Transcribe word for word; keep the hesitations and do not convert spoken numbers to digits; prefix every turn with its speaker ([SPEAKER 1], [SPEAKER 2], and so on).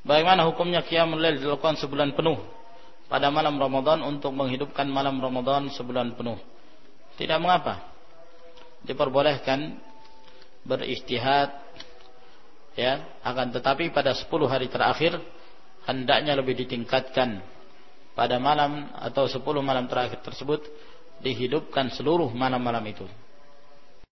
[SPEAKER 1] Bagaimana hukumnya qiyamul lail dilakukan sebulan penuh pada malam Ramadan untuk menghidupkan malam Ramadan sebulan penuh? Tidak mengapa. Diperbolehkan beristihad, ya, akan tetapi pada sepuluh hari terakhir hendaknya lebih ditingkatkan. Pada malam atau sepuluh malam terakhir tersebut dihidupkan seluruh malam-malam itu.